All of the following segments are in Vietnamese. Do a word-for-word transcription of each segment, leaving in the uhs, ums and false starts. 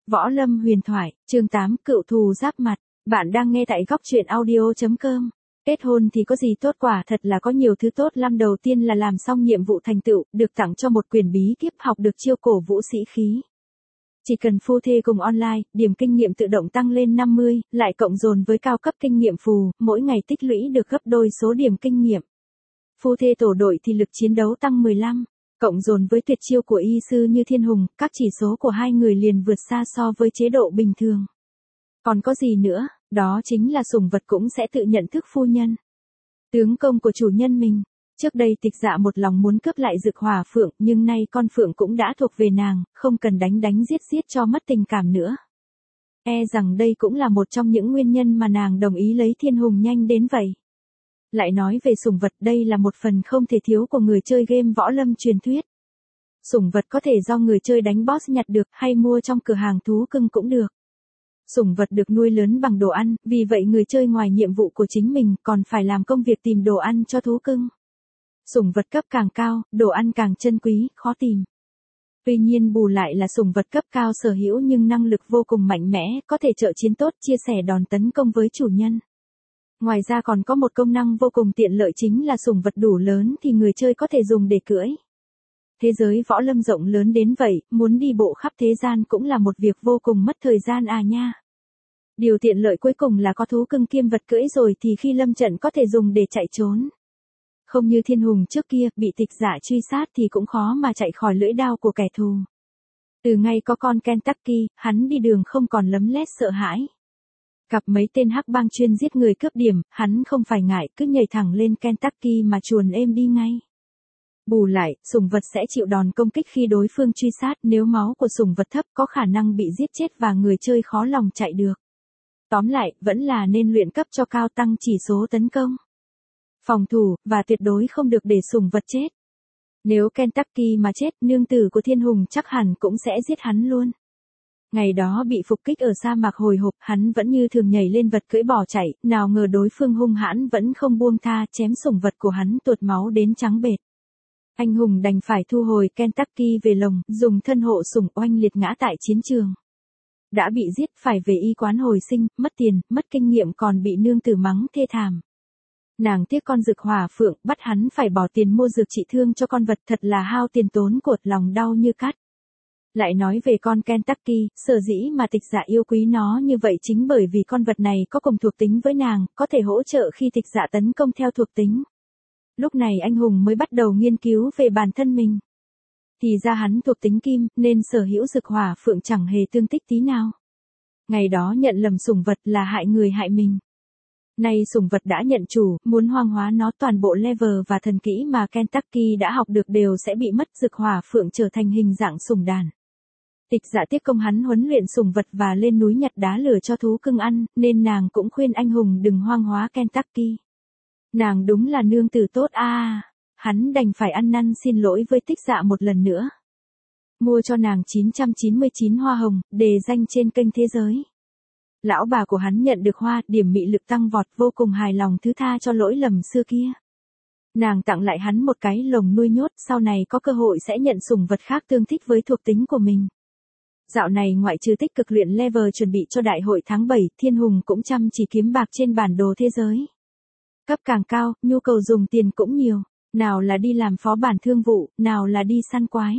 Võ Lâm huyền thoại, chương tám, cựu thù giáp mặt. Bạn đang nghe tại góc truyện audio chấm com. Kết hôn thì có gì tốt, quả thật là có nhiều thứ tốt lắm. Đầu tiên là làm xong nhiệm vụ thành tựu, được tặng cho một quyền bí kíp, học được chiêu cổ vũ sĩ khí. Chỉ cần phu thê cùng online, điểm kinh nghiệm tự động tăng lên năm mươi, lại cộng dồn với cao cấp kinh nghiệm phù, mỗi ngày tích lũy được gấp đôi số điểm kinh nghiệm. Phu thê tổ đội thì lực chiến đấu tăng mười lăm. Cộng dồn với tuyệt chiêu của y sư như Thiên Hùng, các chỉ số của hai người liền vượt xa so với chế độ bình thường. Còn có gì nữa, đó chính là sủng vật cũng sẽ tự nhận thức phu nhân. Tướng công của chủ nhân mình. Trước đây Tịch Dạ một lòng muốn cướp lại Dực Hỏa Phượng, nhưng nay con phượng cũng đã thuộc về nàng, không cần đánh đánh giết giết cho mất tình cảm nữa. E rằng đây cũng là một trong những nguyên nhân mà nàng đồng ý lấy Thiên Hùng nhanh đến vậy. Lại nói về sủng vật, đây là một phần không thể thiếu của người chơi game võ lâm truyền thuyết. Sủng vật có thể do người chơi đánh boss nhặt được hay mua trong cửa hàng thú cưng cũng được. Sủng vật được nuôi lớn bằng đồ ăn, vì vậy người chơi ngoài nhiệm vụ của chính mình còn phải làm công việc tìm đồ ăn cho thú cưng. Sủng vật cấp càng cao, đồ ăn càng chân quý, khó tìm. Tuy nhiên bù lại là sủng vật cấp cao sở hữu nhưng năng lực vô cùng mạnh mẽ, có thể trợ chiến tốt, chia sẻ đòn tấn công với chủ nhân. Ngoài ra còn có một công năng vô cùng tiện lợi, chính là sủng vật đủ lớn thì người chơi có thể dùng để cưỡi. Thế giới võ lâm rộng lớn đến vậy, muốn đi bộ khắp thế gian cũng là một việc vô cùng mất thời gian à nha. Điều tiện lợi cuối cùng là có thú cưng kiêm vật cưỡi rồi thì khi lâm trận có thể dùng để chạy trốn. Không như Thiên Hùng trước kia, bị Tịch Dạ truy sát thì cũng khó mà chạy khỏi lưỡi đao của kẻ thù. Từ ngày có con Kentucky, hắn đi đường không còn lấm lét sợ hãi. Gặp mấy tên hắc bang chuyên giết người cướp điểm, hắn không phải ngại, cứ nhảy thẳng lên Kentucky mà chuồn êm đi ngay. Bù lại, sủng vật sẽ chịu đòn công kích khi đối phương truy sát, nếu máu của sủng vật thấp có khả năng bị giết chết và người chơi khó lòng chạy được. Tóm lại, vẫn là nên luyện cấp cho cao, tăng chỉ số tấn công, phòng thủ, và tuyệt đối không được để sủng vật chết. Nếu Kentucky mà chết, nương tử của Thiên Hùng chắc hẳn cũng sẽ giết hắn luôn. Ngày đó bị phục kích ở sa mạc hồi hộp, hắn vẫn như thường nhảy lên vật cưỡi bỏ chạy, nào ngờ đối phương hung hãn vẫn không buông tha, chém sủng vật của hắn tuột máu đến trắng bệt. Anh hùng đành phải thu hồi Kentucky về lồng, dùng thân hộ sủng oanh liệt ngã tại chiến trường. Đã bị giết phải về y quán hồi sinh, mất tiền, mất kinh nghiệm, còn bị nương tử mắng thê thảm. Nàng tiếc con Dực Hỏa Phượng, bắt hắn phải bỏ tiền mua dược trị thương cho con vật, thật là hao tiền tốn của, lòng đau như cắt. Lại nói về con Kentucky, sở dĩ mà Tịch Dạ yêu quý nó như vậy chính bởi vì con vật này có cùng thuộc tính với nàng, có thể hỗ trợ khi Tịch Dạ tấn công theo thuộc tính. Lúc này anh hùng mới bắt đầu nghiên cứu về bản thân mình. Thì ra hắn thuộc tính kim, nên sở hữu Dực Hỏa Phượng chẳng hề tương tích tí nào. Ngày đó nhận lầm sủng vật là hại người hại mình. Nay sủng vật đã nhận chủ, muốn hoang hóa nó, toàn bộ level và thần kỹ mà Kentucky đã học được đều sẽ bị mất. Dực Hỏa Phượng trở thành hình dạng sủng đàn. Tịch Dạ tiếc công hắn huấn luyện sủng vật và lên núi nhặt đá lửa cho thú cưng ăn, nên nàng cũng khuyên anh hùng đừng hoang hóa Kentucky. Nàng đúng là nương tử tốt a. À, hắn đành phải ăn năn xin lỗi với Tịch Dạ một lần nữa. Mua cho nàng chín trăm chín mươi chín hoa hồng, đề danh trên kênh thế giới. Lão bà của hắn nhận được hoa, điểm mị lực tăng vọt, vô cùng hài lòng thứ tha cho lỗi lầm xưa kia. Nàng tặng lại hắn một cái lồng nuôi nhốt, sau này có cơ hội sẽ nhận sủng vật khác tương thích với thuộc tính của mình. Dạo này ngoại trừ tích cực luyện level chuẩn bị cho đại hội tháng bảy, Thiên Hùng cũng chăm chỉ kiếm bạc trên bản đồ thế giới. Cấp càng cao, nhu cầu dùng tiền cũng nhiều, nào là đi làm phó bản thương vụ, nào là đi săn quái.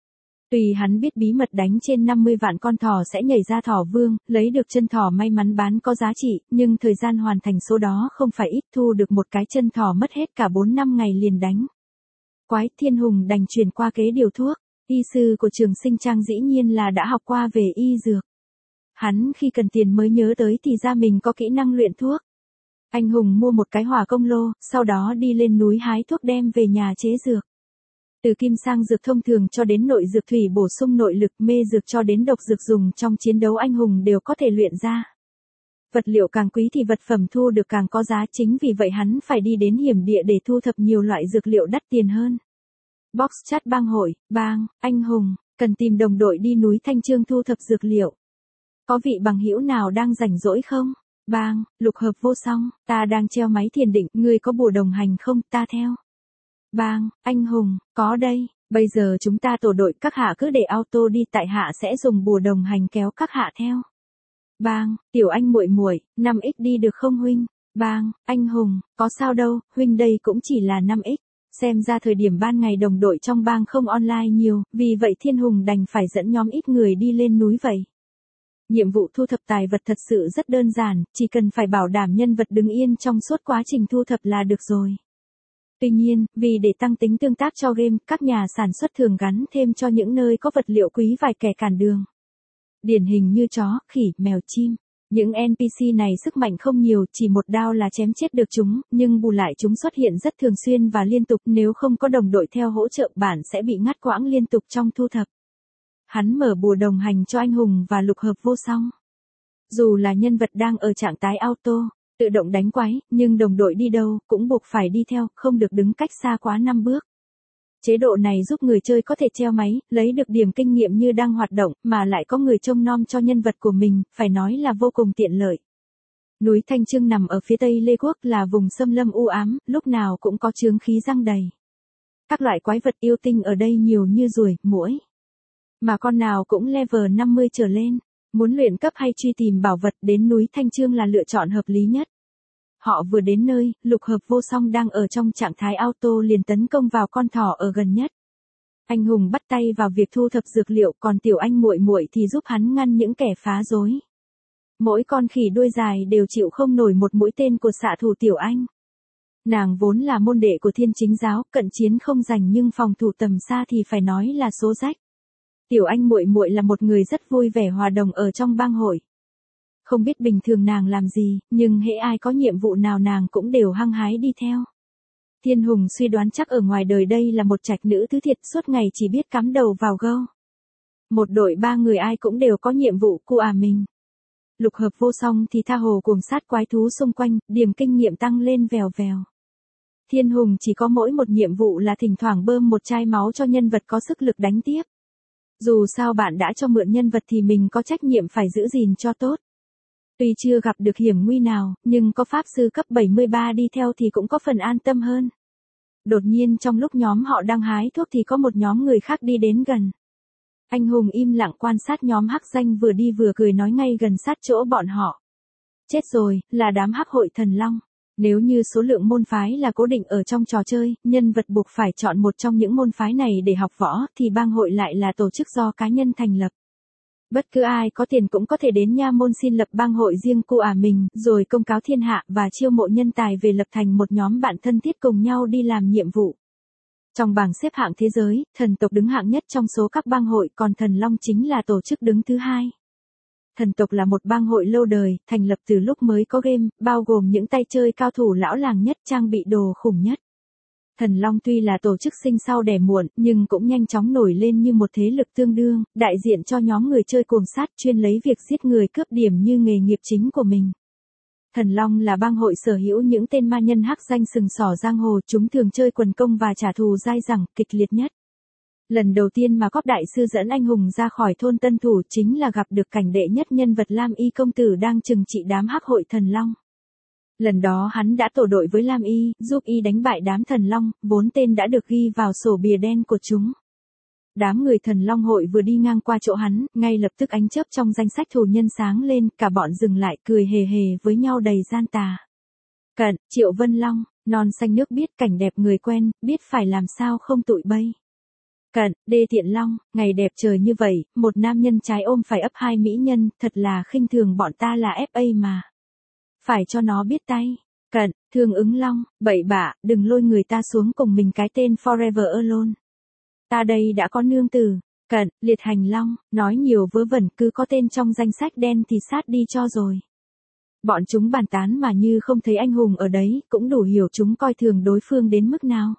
Tùy hắn biết bí mật đánh trên năm mươi vạn con thỏ sẽ nhảy ra thỏ vương, lấy được chân thỏ may mắn bán có giá trị, nhưng thời gian hoàn thành số đó không phải ít, thu được một cái chân thỏ mất hết cả bốn năm ngày liền đánh quái. Thiên Hùng đành chuyển qua kế điều thuốc. Y sư của Trường Sinh Trang dĩ nhiên là đã học qua về y dược. Hắn khi cần tiền mới nhớ tới thì ra mình có kỹ năng luyện thuốc. Anh hùng mua một cái hỏa công lô, sau đó đi lên núi hái thuốc đem về nhà chế dược. Từ kim sang dược thông thường cho đến nội dược thủy bổ sung nội lực, mê dược cho đến độc dược dùng trong chiến đấu, anh hùng đều có thể luyện ra. Vật liệu càng quý thì vật phẩm thu được càng có giá, chính vì vậy hắn phải đi đến hiểm địa để thu thập nhiều loại dược liệu đắt tiền hơn. Box chat bang hội, bang, anh hùng, cần tìm đồng đội đi núi Thanh Trương thu thập dược liệu. Có vị bằng hữu nào đang rảnh rỗi không? Bang, lục hợp vô song, ta đang treo máy thiền định, người có bùa đồng hành không, ta theo. Bang, anh hùng, có đây. Bây giờ chúng ta tổ đội, các hạ cứ để auto đi, tại hạ sẽ dùng bùa đồng hành kéo các hạ theo. Bang, tiểu anh muội muội, năm x đi được không huynh? Bang, anh Hùng, có sao đâu, huynh đây cũng chỉ là năm x. Xem ra thời điểm ban ngày đồng đội trong bang không online nhiều, vì vậy Thiên Hùng đành phải dẫn nhóm ít người đi lên núi vậy. Nhiệm vụ thu thập tài vật thật sự rất đơn giản, chỉ cần phải bảo đảm nhân vật đứng yên trong suốt quá trình thu thập là được rồi. Tuy nhiên, vì để tăng tính tương tác cho game, các nhà sản xuất thường gắn thêm cho những nơi có vật liệu quý vài kẻ cản đường. Điển hình như chó, khỉ, mèo, chim. Những en pê xê này sức mạnh không nhiều, chỉ một đao là chém chết được chúng, nhưng bù lại chúng xuất hiện rất thường xuyên và liên tục, nếu không có đồng đội theo hỗ trợ bạn sẽ bị ngắt quãng liên tục trong thu thập. Hắn mở bùa đồng hành cho anh Hùng và lục hợp vô song. Dù là nhân vật đang ở trạng thái auto, tự động đánh quái, nhưng đồng đội đi đâu cũng buộc phải đi theo, không được đứng cách xa quá năm bước. Chế độ này giúp người chơi có thể treo máy, lấy được điểm kinh nghiệm như đang hoạt động, mà lại có người trông nom cho nhân vật của mình, phải nói là vô cùng tiện lợi. Núi Thanh Chương nằm ở phía tây Lê Quốc, là vùng xâm lâm u ám, lúc nào cũng có chướng khí giăng đầy. Các loại quái vật yêu tinh ở đây nhiều như ruồi, muỗi. Mà con nào cũng level năm mươi trở lên. Muốn luyện cấp hay truy tìm bảo vật, đến núi Thanh Chương là lựa chọn hợp lý nhất. Họ vừa đến nơi, lục hợp vô song đang ở trong trạng thái auto liền tấn công vào con thỏ ở gần nhất. Anh Hùng bắt tay vào việc thu thập dược liệu, còn tiểu anh muội muội thì giúp hắn ngăn những kẻ phá rối. Mỗi con khỉ đuôi dài đều chịu không nổi một mũi tên của xạ thủ tiểu anh. Nàng vốn là môn đệ của Thiên Chính giáo, cận chiến không rành nhưng phòng thủ tầm xa thì phải nói là số rách. Tiểu anh muội muội là một người rất vui vẻ hòa đồng ở trong bang hội. Không biết bình thường nàng làm gì, nhưng hễ ai có nhiệm vụ nào nàng cũng đều hăng hái đi theo. Thiên Hùng suy đoán chắc ở ngoài đời đây là một trạch nữ thứ thiệt, suốt ngày chỉ biết cắm đầu vào gâu. Một đội ba người ai cũng đều có nhiệm vụ của à mình. Lục hợp vô song thì tha hồ cuồng sát quái thú xung quanh, điểm kinh nghiệm tăng lên vèo vèo. Thiên Hùng chỉ có mỗi một nhiệm vụ là thỉnh thoảng bơm một chai máu cho nhân vật có sức lực đánh tiếp. Dù sao bạn đã cho mượn nhân vật thì mình có trách nhiệm phải giữ gìn cho tốt. Tuy chưa gặp được hiểm nguy nào, nhưng có pháp sư cấp bảy mươi ba đi theo thì cũng có phần an tâm hơn. Đột nhiên trong lúc nhóm họ đang hái thuốc thì có một nhóm người khác đi đến gần. Anh Hùng im lặng quan sát nhóm hắc danh vừa đi vừa cười nói ngay gần sát chỗ bọn họ. Chết rồi, là đám hắc hội thần long. Nếu như số lượng môn phái là cố định ở trong trò chơi, nhân vật buộc phải chọn một trong những môn phái này để học võ, thì bang hội lại là tổ chức do cá nhân thành lập. Bất cứ ai có tiền cũng có thể đến nha môn xin lập bang hội riêng của à mình, rồi công cáo thiên hạ và chiêu mộ nhân tài về lập thành một nhóm bạn thân thiết cùng nhau đi làm nhiệm vụ. Trong bảng xếp hạng thế giới, thần tộc đứng hạng nhất trong số các bang hội, còn thần long chính là tổ chức đứng thứ hai. Thần tộc là một bang hội lâu đời, thành lập từ lúc mới có game, bao gồm những tay chơi cao thủ lão làng nhất, trang bị đồ khủng nhất. Thần Long tuy là tổ chức sinh sau đẻ muộn, nhưng cũng nhanh chóng nổi lên như một thế lực tương đương, đại diện cho nhóm người chơi cuồng sát chuyên lấy việc giết người cướp điểm như nghề nghiệp chính của mình. Thần Long là bang hội sở hữu những tên ma nhân hắc danh sừng sỏ giang hồ, chúng thường chơi quần công và trả thù dai dẳng, kịch liệt nhất. Lần đầu tiên mà Cóp đại sư dẫn anh hùng ra khỏi thôn Tân Thủ chính là gặp được cảnh đệ nhất nhân vật Lam Y công tử đang trừng trị đám hắc hội thần long. Lần đó hắn đã tổ đội với Lam Y, giúp Y đánh bại đám thần long, vốn tên đã được ghi vào sổ bìa đen của chúng. Đám người thần long hội vừa đi ngang qua chỗ hắn, ngay lập tức ánh chớp trong danh sách thù nhân sáng lên, cả bọn dừng lại cười hề hề với nhau đầy gian tà. Cận, Triệu Vân Long, non xanh nước biết cảnh đẹp người quen, biết phải làm sao không tụi bay. Cận, Đê Tiện Long, ngày đẹp trời như vậy, một nam nhân trái ôm phải ấp hai mỹ nhân, thật là khinh thường bọn ta là ép a mà. Phải cho nó biết tay. Cận, Thương Ứng Long, bậy bạ, đừng lôi người ta xuống cùng mình cái tên Forever Alone. Ta đây đã có nương tử. Cận, Liệt Hành Long, nói nhiều vớ vẩn, cứ có tên trong danh sách đen thì sát đi cho rồi. Bọn chúng bàn tán mà như không thấy anh hùng ở đấy, cũng đủ hiểu chúng coi thường đối phương đến mức nào.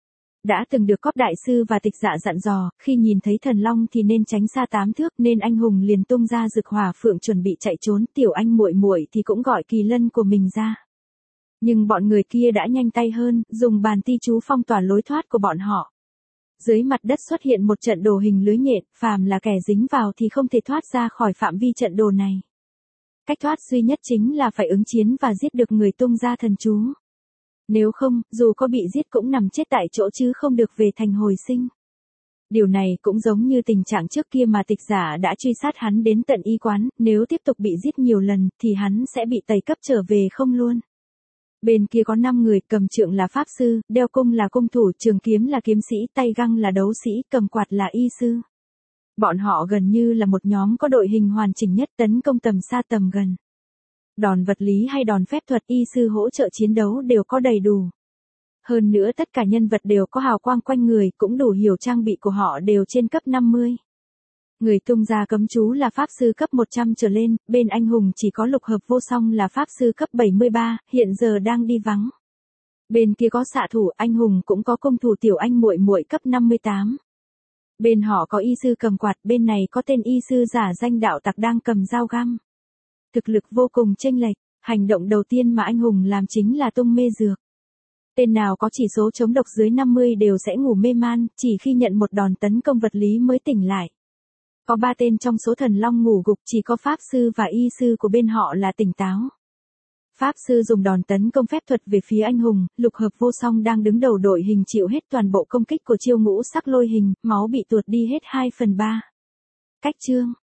Đã từng được Cóp đại sư và Tịch Dạ dặn dò, khi nhìn thấy thần long thì nên tránh xa tám thước, nên anh hùng liền tung ra Dực Hỏa Phượng chuẩn bị chạy trốn, tiểu anh muội muội thì cũng gọi kỳ lân của mình ra. Nhưng bọn người kia đã nhanh tay hơn, dùng bàn ti chú phong tỏa lối thoát của bọn họ. Dưới mặt đất xuất hiện một trận đồ hình lưới nhện, phàm là kẻ dính vào thì không thể thoát ra khỏi phạm vi trận đồ này. Cách thoát duy nhất chính là phải ứng chiến và giết được người tung ra thần chú. Nếu không, dù có bị giết cũng nằm chết tại chỗ chứ không được về thành hồi sinh. Điều này cũng giống như tình trạng trước kia mà tịch giả đã truy sát hắn đến tận y quán, nếu tiếp tục bị giết nhiều lần thì hắn sẽ bị tẩy cấp trở về không luôn. Bên kia có năm người, cầm trượng là pháp sư, đeo cung là cung thủ, trường kiếm là kiếm sĩ, tay găng là đấu sĩ, cầm quạt là y sư. Bọn họ gần như là một nhóm có đội hình hoàn chỉnh nhất, tấn công tầm xa tầm gần. Đòn vật lý hay đòn phép thuật, y sư hỗ trợ chiến đấu đều có đầy đủ. Hơn nữa tất cả nhân vật đều có hào quang quanh người, cũng đủ hiểu trang bị của họ đều trên cấp năm mươi. Người tung ra cấm chú là pháp sư cấp một trăm trở lên, bên anh hùng chỉ có lục hợp vô song là pháp sư cấp bảy mươi ba, hiện giờ đang đi vắng. Bên kia có xạ thủ, anh hùng cũng có công thủ tiểu anh muội muội cấp năm mươi tám. Bên họ có y sư cầm quạt, bên này có tên y sư giả danh đạo tặc đang cầm dao găm. Thực lực vô cùng chênh lệch, hành động đầu tiên mà anh hùng làm chính là tung mê dược. Tên nào có chỉ số chống độc dưới năm mươi đều sẽ ngủ mê man, chỉ khi nhận một đòn tấn công vật lý mới tỉnh lại. Có ba tên trong số thần long ngủ gục, chỉ có pháp sư và y sư của bên họ là tỉnh táo. Pháp sư dùng đòn tấn công phép thuật về phía anh hùng, lục hợp vô song đang đứng đầu đội hình chịu hết toàn bộ công kích của chiêu ngũ sắc lôi hình, máu bị tuột đi hết hai phần ba. Cách chương